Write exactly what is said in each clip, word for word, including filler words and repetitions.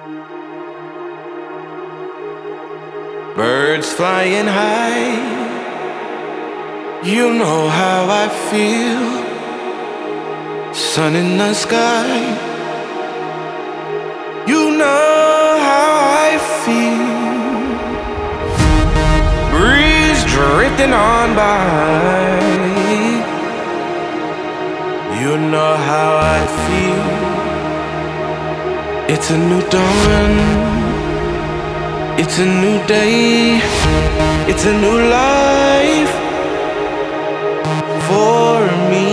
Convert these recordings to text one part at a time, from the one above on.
Birds flying high, you know how I feel. Sun in the sky, you know how I feel. Breeze drifting on by, you know how I feel. It's a new dawn, it's a new day, it's a new life for me.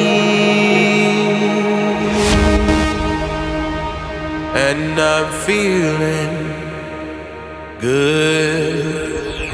And I'm feeling good.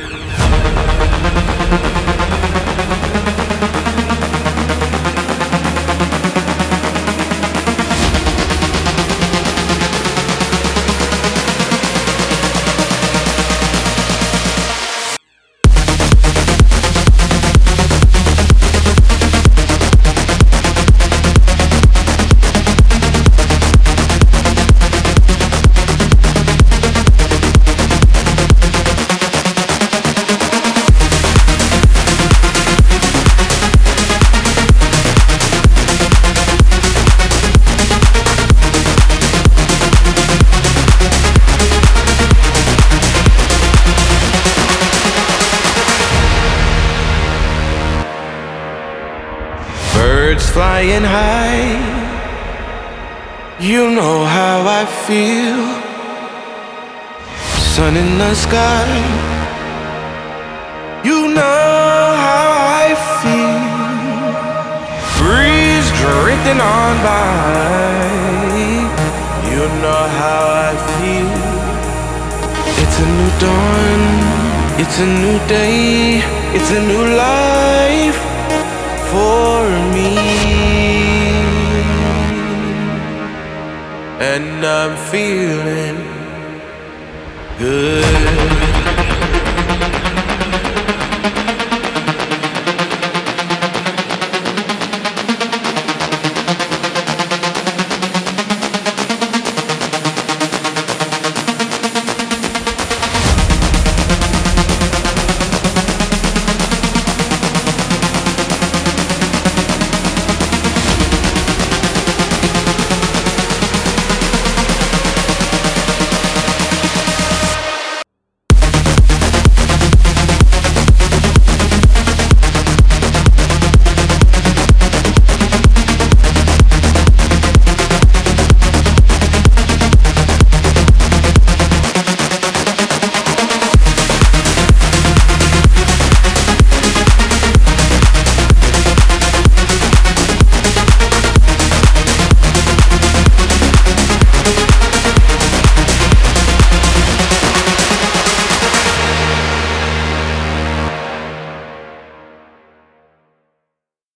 Birds flying high, you know how I feel. Sun in the sky, you know how I feel. Breeze drifting on by, you know how I feel. It's a new dawn, it's a new day, it's a new life for me. And I'm feeling good.